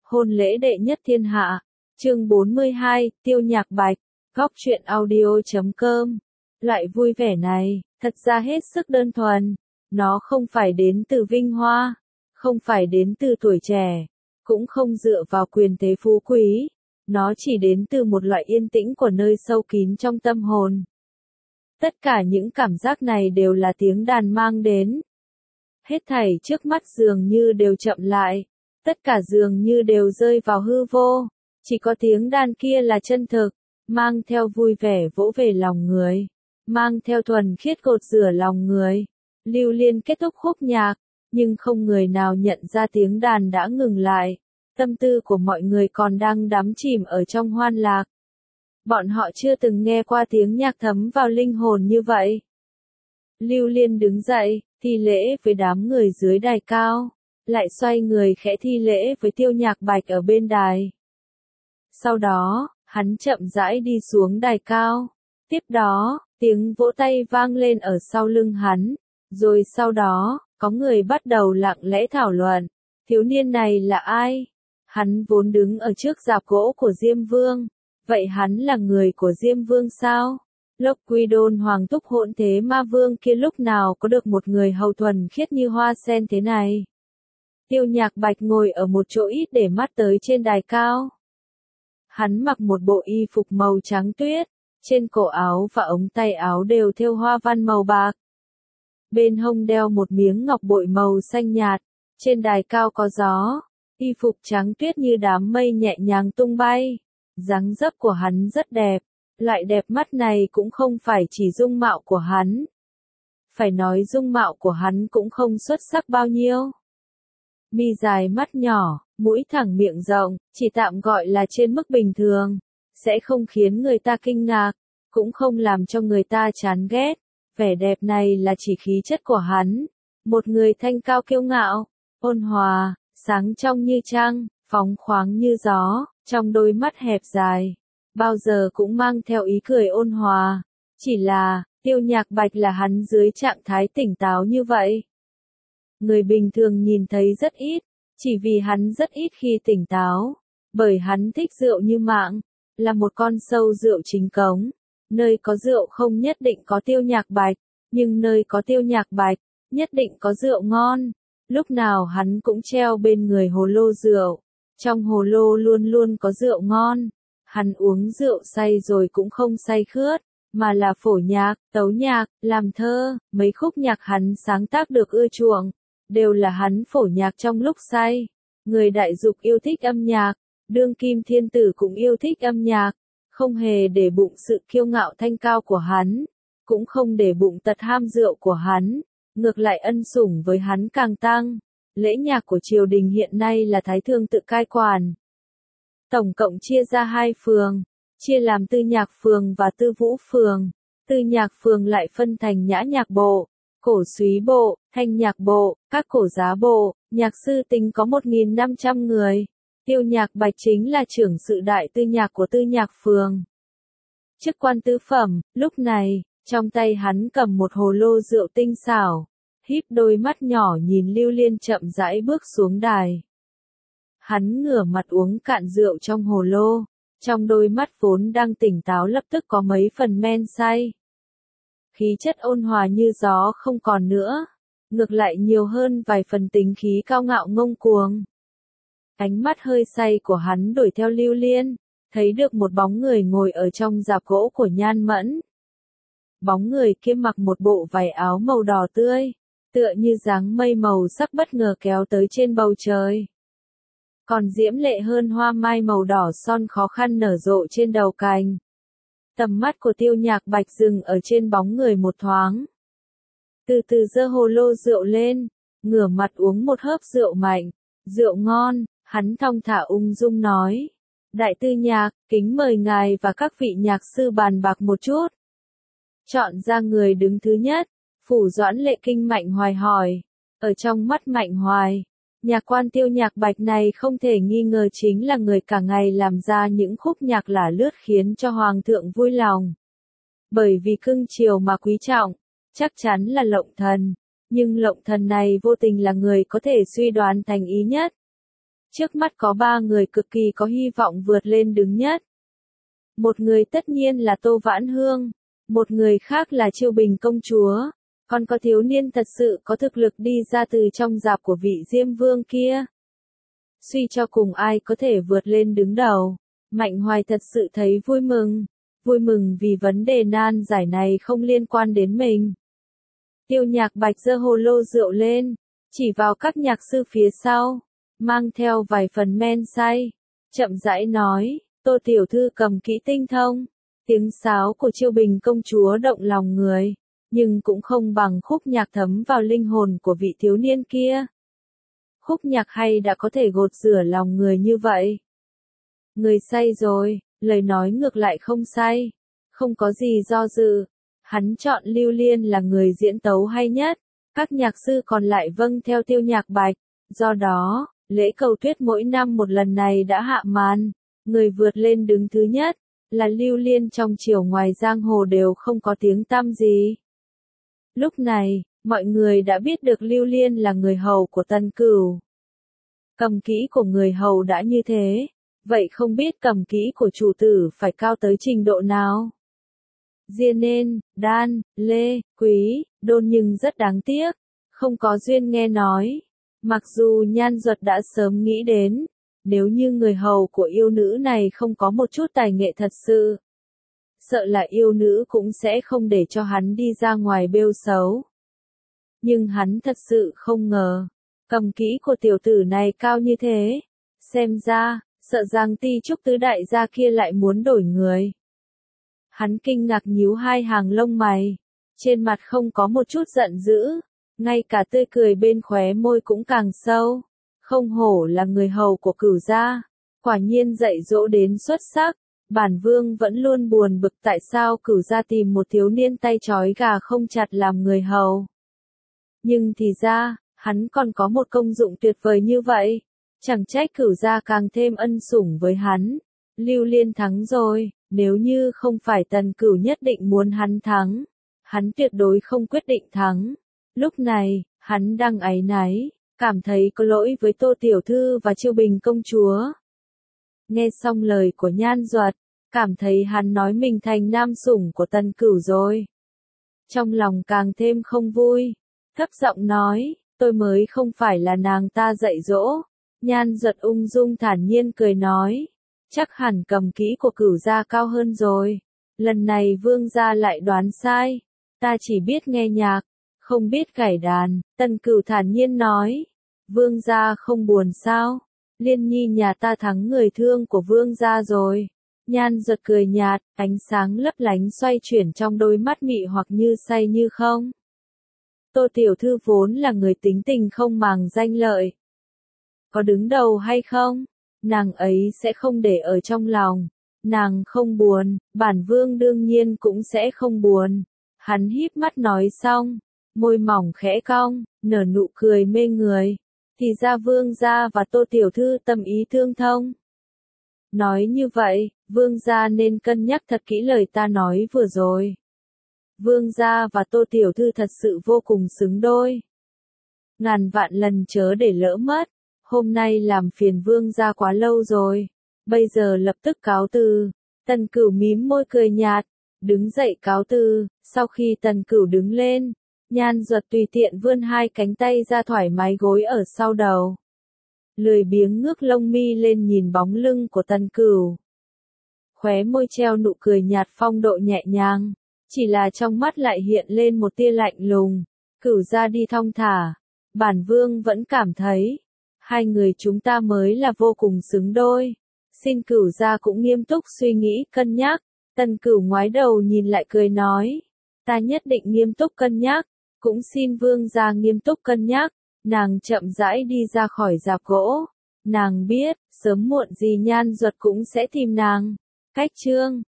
Hôn lễ đệ nhất thiên hạ. Chương 42, Tiêu Nhạc Bạch, Góc truyện audio.com. Loại vui vẻ này, thật ra hết sức đơn thuần. Nó không phải đến từ vinh hoa, không phải đến từ tuổi trẻ, cũng không dựa vào quyền thế phú quý. Nó chỉ đến từ một loại yên tĩnh của nơi sâu kín trong tâm hồn. Tất cả những cảm giác này đều là tiếng đàn mang đến. Hết thảy trước mắt dường như đều chậm lại. Tất cả dường như đều rơi vào hư vô. Chỉ có tiếng đàn kia là chân thực, mang theo vui vẻ vỗ về lòng người, mang theo thuần khiết cột rửa lòng người. Lưu Liên kết thúc khúc nhạc, nhưng không người nào nhận ra tiếng đàn đã ngừng lại. Tâm tư của mọi người còn đang đắm chìm ở trong hoan lạc. Bọn họ chưa từng nghe qua tiếng nhạc thấm vào linh hồn như vậy. Lưu Liên đứng dậy, thi lễ với đám người dưới đài cao, lại xoay người khẽ thi lễ với Tiêu Nhạc Bạch ở bên đài. Sau đó, hắn chậm rãi đi xuống đài cao. Tiếp đó, tiếng vỗ tay vang lên ở sau lưng hắn. Rồi sau đó, có người bắt đầu lặng lẽ thảo luận. Thiếu niên này là ai? Hắn vốn đứng ở trước rạp gỗ của Diêm Vương. Vậy hắn là người của Diêm Vương sao? Lộc Quy Đôn Hoàng Túc Hỗn Thế Ma Vương kia lúc nào có được một người hầu thuần khiết như hoa sen thế này? Tiêu Nhạc Bạch ngồi ở một chỗ ít để mắt tới trên đài cao. Hắn mặc một bộ y phục màu trắng tuyết, trên cổ áo và ống tay áo đều thêu hoa văn màu bạc. Bên hông đeo một miếng ngọc bội màu xanh nhạt, trên đài cao có gió, y phục trắng tuyết như đám mây nhẹ nhàng tung bay. Dáng dấp của hắn rất đẹp, loại đẹp mắt này cũng không phải chỉ dung mạo của hắn. Phải nói dung mạo của hắn cũng không xuất sắc bao nhiêu. Mi dài mắt nhỏ, mũi thẳng miệng rộng, chỉ tạm gọi là trên mức bình thường, sẽ không khiến người ta kinh ngạc, cũng không làm cho người ta chán ghét. Vẻ đẹp này là chỉ khí chất của hắn, một người thanh cao kiêu ngạo, ôn hòa, sáng trong như trăng, phóng khoáng như gió, trong đôi mắt hẹp dài, bao giờ cũng mang theo ý cười ôn hòa. Chỉ là, Tiêu Nhạc Bạch là hắn dưới trạng thái tỉnh táo như vậy. Người bình thường nhìn thấy rất ít, chỉ vì hắn rất ít khi tỉnh táo, bởi hắn thích rượu như mạng, là một con sâu rượu chính cống. Nơi có rượu không nhất định có Tiêu Nhạc Bạch, nhưng nơi có Tiêu Nhạc Bạch, nhất định có rượu ngon. Lúc nào hắn cũng treo bên người hồ lô rượu, trong hồ lô luôn luôn có rượu ngon. Hắn uống rượu say rồi cũng không say khướt, mà là phổ nhạc, tấu nhạc, làm thơ. Mấy khúc nhạc hắn sáng tác được ưa chuộng, đều là hắn phổ nhạc trong lúc say. Người đại dục yêu thích âm nhạc, đương kim thiên tử cũng yêu thích âm nhạc, không hề để bụng sự kiêu ngạo thanh cao của hắn, cũng không để bụng tật ham rượu của hắn, ngược lại ân sủng với hắn càng tăng. Lễ nhạc của triều đình hiện nay là Thái Thương tự cai quản. Tổng cộng chia ra 2 phường, chia làm Tư Nhạc phường và Tư Vũ phường. Tư Nhạc phường lại phân thành Nhã Nhạc bộ, Cổ Súy bộ, Thanh Nhạc bộ, các cổ giá bộ. Nhạc sư tính có 1.500 người. Tiêu Nhạc Bạch chính là trưởng sự đại tư nhạc của Tư Nhạc phường. Chức quan tứ phẩm, lúc này, trong tay hắn cầm một hồ lô rượu tinh xảo, híp đôi mắt nhỏ nhìn Lưu Liên chậm rãi bước xuống đài. Hắn ngửa mặt uống cạn rượu trong hồ lô, trong đôi mắt vốn đang tỉnh táo lập tức có mấy phần men say. Khí chất ôn hòa như gió không còn nữa, ngược lại nhiều hơn vài phần tính khí cao ngạo ngông cuồng. Ánh mắt hơi say của hắn đuổi theo Lưu Liên, thấy được một bóng người ngồi ở trong rạp gỗ của Nhan Mẫn. Bóng người kia mặc một bộ váy áo màu đỏ tươi, tựa như dáng mây màu sắc bất ngờ kéo tới trên bầu trời. Còn diễm lệ hơn hoa mai màu đỏ son khó khăn nở rộ trên đầu cành. Tầm mắt của Tiêu Nhạc Bạch dừng ở trên bóng người một thoáng. Từ từ giơ hồ lô rượu lên, ngửa mặt uống một hớp rượu mạnh, rượu ngon, hắn thong thả ung dung nói. Đại tư nhạc, kính mời ngài và các vị nhạc sư bàn bạc một chút. Chọn ra người đứng thứ nhất, Phủ Doãn Lệ Kinh Mạnh Hoài hỏi. Ở trong mắt Mạnh Hoài, nhạc quan Tiêu Nhạc Bạch này không thể nghi ngờ chính là người cả ngày làm ra những khúc nhạc lả lướt khiến cho Hoàng thượng vui lòng. Bởi vì cưng chiều mà quý trọng, chắc chắn là Lộng Thần, nhưng Lộng Thần này vô tình là người có thể suy đoán thành ý nhất. Trước mắt có 3 người cực kỳ có hy vọng vượt lên đứng nhất. Một người tất nhiên là Tô Vãn Hương, một người khác là Chiêu Bình công chúa, còn có thiếu niên thật sự có thực lực đi ra từ trong rạp của vị Diêm Vương kia. Suy cho cùng ai có thể vượt lên đứng đầu, Mạnh Hoài thật sự thấy vui mừng vì vấn đề nan giải này không liên quan đến mình. Tiêu Nhạc Bạch giơ hồ lô rượu lên, chỉ vào các nhạc sư phía sau, mang theo vài phần men say, chậm rãi nói, Tô tiểu thư cầm kỹ tinh thông, tiếng sáo của Chiêu Bình công chúa động lòng người, nhưng cũng không bằng khúc nhạc thấm vào linh hồn của vị thiếu niên kia. Khúc nhạc hay đã có thể gột rửa lòng người như vậy. Người say rồi, lời nói ngược lại không say, không có gì do dự. Hắn chọn Lưu Liên là người diễn tấu hay nhất, các nhạc sư còn lại vâng theo Tiêu Nhạc Bạch. Do đó, lễ cầu tuyết mỗi năm một lần này đã hạ màn, người vượt lên đứng thứ nhất là Lưu Liên, trong triều ngoài giang hồ đều không có tiếng tăm gì. Lúc này, mọi người đã biết được Lưu Liên là người hầu của Tần Cửu. Cầm kỹ của người hầu đã như thế, vậy không biết cầm kỹ của chủ tử phải cao tới trình độ nào? Diên nên, Đan, Lê, Quý, Đôn nhưng rất đáng tiếc, không có duyên nghe nói. Mặc dù Nhan Duật đã sớm nghĩ đến, nếu như người hầu của yêu nữ này không có một chút tài nghệ thật sự, sợ là yêu nữ cũng sẽ không để cho hắn đi ra ngoài bêu xấu. Nhưng hắn thật sự không ngờ, cầm kỹ của tiểu tử này cao như thế, xem ra, sợ rằng Ti Trúc tứ đại gia kia lại muốn đổi người. Hắn kinh ngạc nhíu hai hàng lông mày, trên mặt không có một chút giận dữ, ngay cả tươi cười bên khóe môi cũng càng sâu. Không hổ là người hầu của Cửu gia, quả nhiên dạy dỗ đến xuất sắc. Bản vương vẫn luôn buồn bực tại sao Cửu gia tìm một thiếu niên tay trói gà không chặt làm người hầu. Nhưng thì ra, hắn còn có một công dụng tuyệt vời như vậy, chẳng trách Cửu gia càng thêm ân sủng với hắn. Lưu Liên thắng rồi, nếu như không phải Tần Cửu nhất định muốn hắn thắng, hắn tuyệt đối không quyết định thắng. Lúc này, hắn đang áy náy, cảm thấy có lỗi với Tô tiểu thư và Chiêu Bình công chúa. Nghe xong lời của Nhan Duật, cảm thấy hắn nói mình thành nam sủng của Tần Cửu rồi. Trong lòng càng thêm không vui, thấp giọng nói, tôi mới không phải là nàng ta dạy dỗ. Nhan Duật ung dung thản nhiên cười nói, chắc hẳn cầm kỹ của Cửu gia cao hơn rồi. Lần này vương gia lại đoán sai, ta chỉ biết nghe nhạc, không biết gảy đàn. Tần Cửu thản nhiên nói, vương gia không buồn sao? Liên nhi nhà ta thắng người thương của vương gia rồi. Nhan Duật cười nhạt, ánh sáng lấp lánh xoay chuyển trong đôi mắt mị hoặc như say như không. Tô tiểu thư vốn là người tính tình không màng danh lợi. Có đứng đầu hay không, nàng ấy sẽ không để ở trong lòng. Nàng không buồn, bản vương đương nhiên cũng sẽ không buồn. Hắn híp mắt nói xong, môi mỏng khẽ cong, nở nụ cười mê người. Thì ra vương gia và Tô tiểu thư tâm ý tương thông. Nói như vậy, vương gia nên cân nhắc thật kỹ lời ta nói vừa rồi. Vương gia và Tô tiểu thư thật sự vô cùng xứng đôi. Ngàn vạn lần chớ để lỡ mất. Hôm nay làm phiền vương gia quá lâu rồi. Bây giờ lập tức cáo từ. Tần Cửu mím môi cười nhạt, đứng dậy cáo từ. Sau khi Tần Cửu đứng lên, Nhan Duật tùy tiện vươn hai cánh tay ra thoải mái gối ở sau đầu. Lười biếng ngước lông mi lên nhìn bóng lưng của Tần Cửu. Khóe môi treo nụ cười nhạt phong độ nhẹ nhàng, chỉ là trong mắt lại hiện lên một tia lạnh lùng. Cửu gia đi thong thả, bản vương vẫn cảm thấy, hai người chúng ta mới là vô cùng xứng đôi. Xin Cửu gia cũng nghiêm túc suy nghĩ cân nhắc. Tần Cửu ngoái đầu nhìn lại cười nói, ta nhất định nghiêm túc cân nhắc, cũng xin vương gia nghiêm túc cân nhắc. Nàng chậm rãi đi ra khỏi rạp gỗ. Nàng biết, sớm muộn gì Nhan Duật cũng sẽ tìm nàng. Cách chương